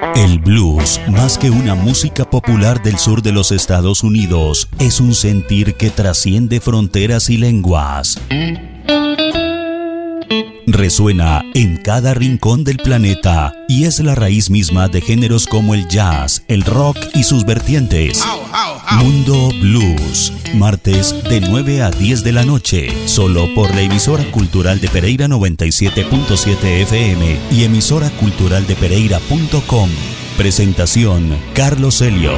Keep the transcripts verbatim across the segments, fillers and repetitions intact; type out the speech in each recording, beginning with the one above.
El blues, más que una música popular del sur de los Estados Unidos, es un sentir que trasciende fronteras y lenguas. Resuena en cada rincón del planeta y es la raíz misma de géneros como el jazz, el rock y sus vertientes. Mundo Blues, martes de nueve a diez de la noche, solo por la emisora cultural de Pereira noventa y siete punto siete F M y emisora cultural de pereira punto com. Presentación, Carlos Elliott.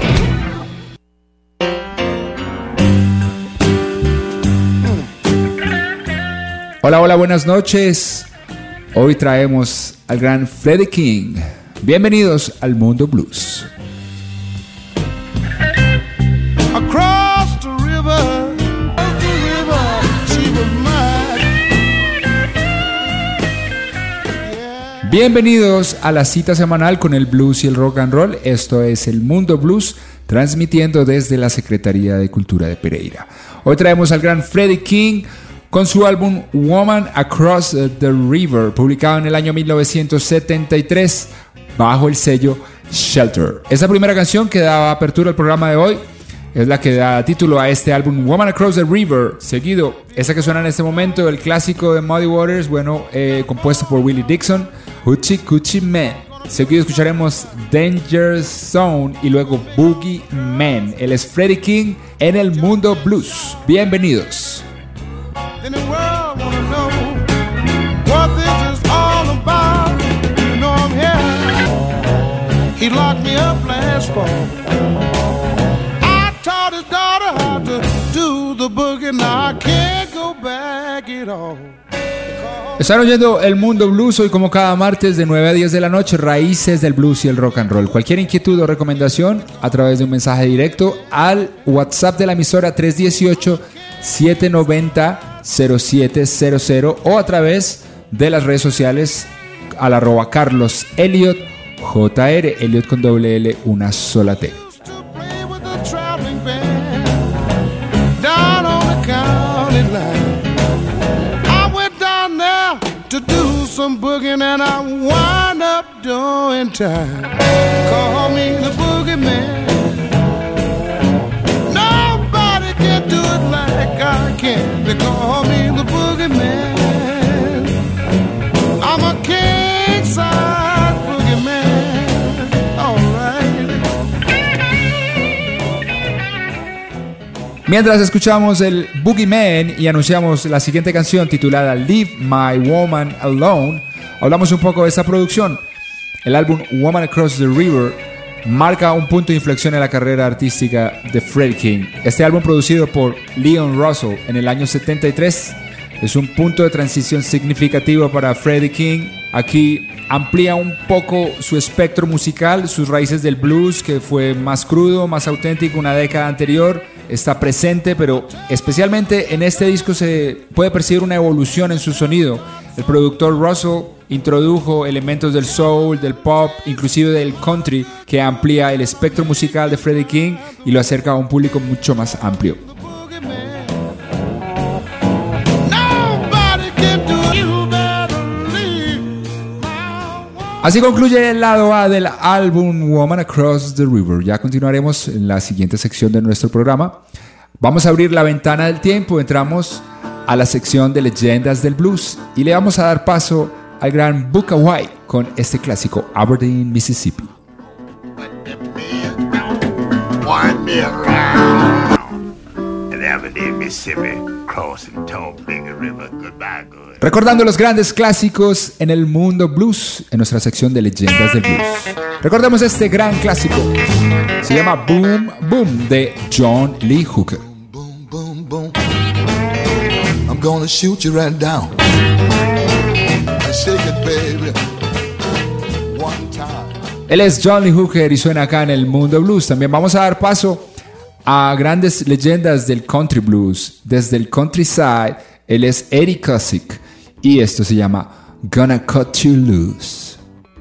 Hola, hola, buenas noches. Hoy traemos al gran Freddie King. Bienvenidos al Mundo Blues. Across the river, the river, she was mine. Yeah. Bienvenidos a la cita semanal con el blues y el rock and roll. Esto es el Mundo Blues, transmitiendo desde la Secretaría de Cultura de Pereira. Hoy traemos al gran Freddie King con su álbum Woman Across the River, publicado en el año mil novecientos setenta y tres bajo el sello Shelter. Esta primera canción que daba apertura al programa de hoy es la que da título a este álbum, Woman Across the River. Seguido, esta que suena en este momento, el clásico de Muddy Waters, bueno, eh, compuesto por Willie Dixon, Hoochie Coochie Man. Seguido escucharemos Danger Zone y luego Boogie Man. Él es Freddie King en el Mundo Blues. Bienvenidos. In the world wanna know what this is all about. You know I'm here. He locked me up last fall. I taught his daughter how to do the boogie. Now I can't go back at all. Están oyendo el Mundo Blues hoy como cada martes de nueve a diez de la noche, raíces del blues y el rock and roll. Cualquier inquietud o recomendación a través de un mensaje directo al WhatsApp de la emisora tres uno ocho, siete nueve cero, cero siete cero cero o a través de las redes sociales al arroba Carlos Elliott J R, Elliott con doble L, una sola T. To do some booging and I wind up doing time. Call me the boogie man. Nobody can do it like I can. They call me the boogie man. I'm a king side boogie man. Alright. Mientras escuchamos el Boogie Man y anunciamos la siguiente canción titulada Leave My Woman Alone, hablamos un poco de esta producción. El álbum Woman Across the River marca un punto de inflexión en la carrera artística de Freddie King. Este álbum, producido por Leon Russell en el año setenta y tres, es un punto de transición significativo para Freddie King. Aquí amplía un poco su espectro musical, sus raíces del blues, que fue más crudo, más auténtico una década anterior, está presente, pero especialmente en este disco se puede percibir una evolución en su sonido. El productor Russell introdujo elementos del soul, del pop, inclusive del country, que amplía el espectro musical de Freddie King y lo acerca a un público mucho más amplio. Así concluye el lado A del álbum Woman Across the River. Ya continuaremos en la siguiente sección de nuestro programa. Vamos a abrir la ventana del tiempo, entramos a la sección de leyendas del blues y le vamos a dar paso al gran Booker White con este clásico Aberdeen, Mississippi. Recordando los grandes clásicos en el mundo blues, en nuestra sección de leyendas del blues. Recordemos este gran clásico. Se llama Boom Boom de John Lee Hooker. Boom, boom, boom. I'm gonna shoot you right down. Shake it, baby. One time. Él es John Lee Hooker y suena acá en el mundo blues. También vamos a dar paso a grandes leyendas del country blues. Desde el countryside, él es Eddie Cusick y esto se llama Gonna Cut You Loose.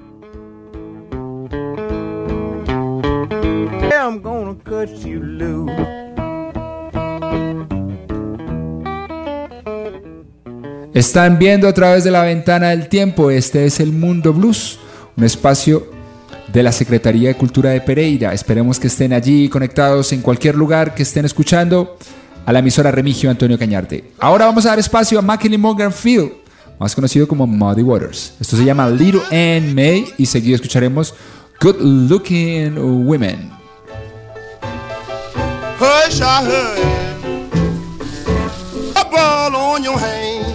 I'm gonna cut you loose. Están viendo a través de la ventana del tiempo. Este es el Mundo Blues, un espacio de la Secretaría de Cultura de Pereira. Esperemos que estén allí conectados en cualquier lugar que estén escuchando a la emisora Remigio Antonio Cañarte. Ahora vamos a dar espacio a McKinley Morgan Field, más conocido como Muddy Waters. Esto se llama Little Ann May y seguido escucharemos Good Looking Women. Hush, I heard a ball on your hand.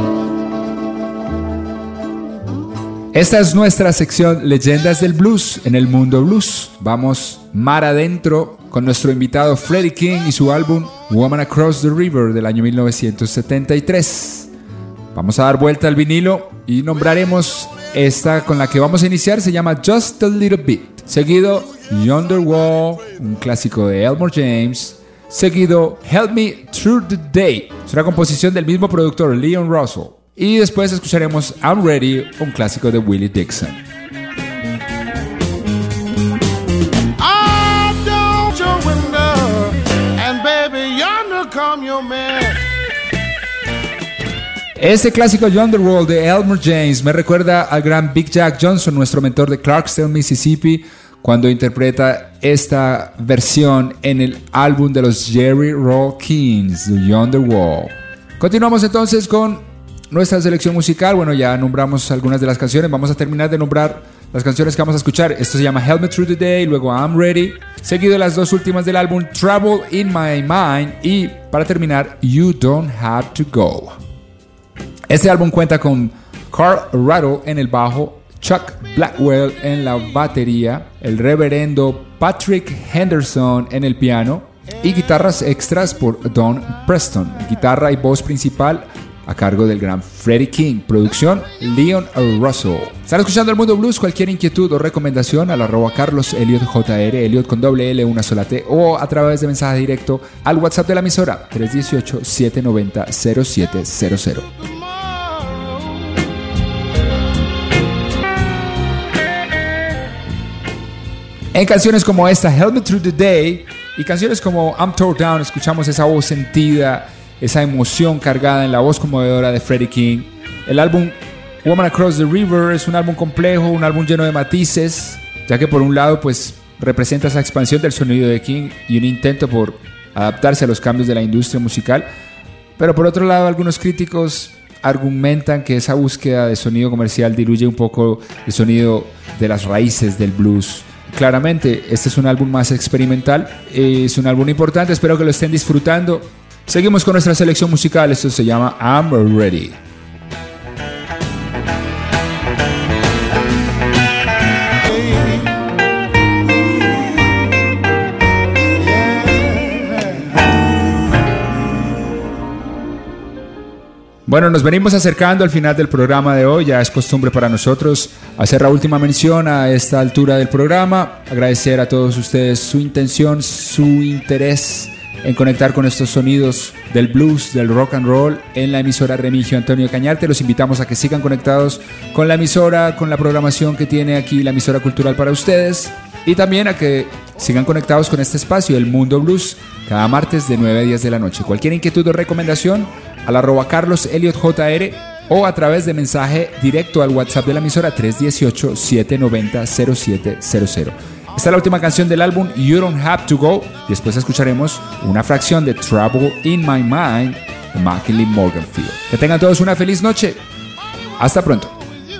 Esta es nuestra sección Leyendas del Blues en el mundo blues. Vamos mar adentro con nuestro invitado Freddie King y su álbum Woman Across the River del año mil novecientos setenta y tres. Vamos a dar vuelta al vinilo y nombraremos esta con la que vamos a iniciar. Se llama Just a Little Bit. Seguido Yonder Wall, un clásico de Elmore James. Seguido Help Me Through the Day. Es una composición del mismo productor Leon Russell. Y después escucharemos I'm Ready, un clásico de Willie Dixon. I don't your window, and baby, yonder come your man. Este clásico Yonder Wall de Elmore James me recuerda al gran Big Jack Johnson, nuestro mentor de Clarksdale, Mississippi, cuando interpreta esta versión en el álbum de los Jerry Roll Kings, The Yonder Wall. Continuamos entonces con nuestra selección musical. Bueno, ya nombramos algunas de las canciones. Vamos a terminar de nombrar las canciones que vamos a escuchar. Esto se llama Help Me Through the Day, luego I'm Ready, seguido de las dos últimas del álbum Trouble in My Mind y para terminar You Don't Have to Go. Este álbum cuenta con Carl Rattle en el bajo, Chuck Blackwell en la batería, el reverendo Patrick Henderson en el piano y guitarras extras por Don Preston, guitarra y voz principal a cargo del gran Freddie King. Producción Leon Russell. Están escuchando El Mundo Blues. Cualquier inquietud o recomendación al arroba Carlos Elliot J R, Elliot con doble L, una sola T, o a través de mensaje directo al WhatsApp de la emisora tres uno ocho, siete nueve cero, cero siete cero cero. En canciones como esta, Help Me Through the Day, y canciones como I'm Tore Down, escuchamos esa voz sentida, esa emoción cargada en la voz conmovedora de Freddie King. El álbum Woman Across the River es un álbum complejo, un álbum lleno de matices, ya que por un lado pues representa esa expansión del sonido de King y un intento por adaptarse a los cambios de la industria musical, pero por otro lado algunos críticos argumentan que esa búsqueda de sonido comercial diluye un poco el sonido de las raíces del blues. Claramente este es un álbum más experimental, es un álbum importante, espero que lo estén disfrutando. Seguimos con nuestra selección musical. Esto se llama I'm Ready. Bueno, nos venimos acercando al final del programa de hoy. Ya es costumbre para nosotros hacer la última mención a esta altura del programa. Agradecer a todos ustedes su intención, su interés en conectar con estos sonidos del blues, del rock and roll en la emisora Remigio Antonio Cañarte. Los invitamos a que sigan conectados con la emisora, con la programación que tiene aquí la emisora cultural para ustedes, y también a que sigan conectados con este espacio, El Mundo Blues, cada martes de nueve a diez de la noche. Cualquier inquietud o recomendación al arroba Carlos Elliot J R o a través de mensaje directo al WhatsApp de la emisora tres uno ocho, siete nueve cero, cero siete cero cero. Esta es la última canción del álbum You Don't Have to Go. Después escucharemos una fracción de Trouble in My Mind de McKinley Morgan Field. Que tengan todos una feliz noche. Hasta pronto.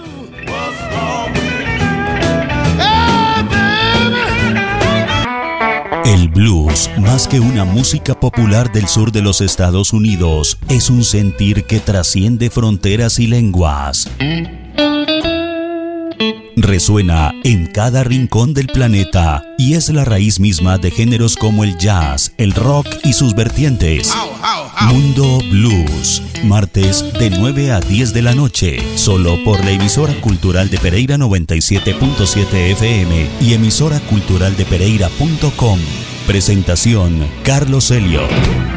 El blues, más que una música popular del sur de los Estados Unidos, es un sentir que trasciende fronteras y lenguas. Resuena en cada rincón del planeta y es la raíz misma de géneros como el jazz, el rock y sus vertientes. Mundo Blues, martes de nueve a diez de la noche, solo por la emisora cultural de Pereira noventa y siete punto siete F M y emisora cultural de Pereira punto com. Presentación Carlos Elliot.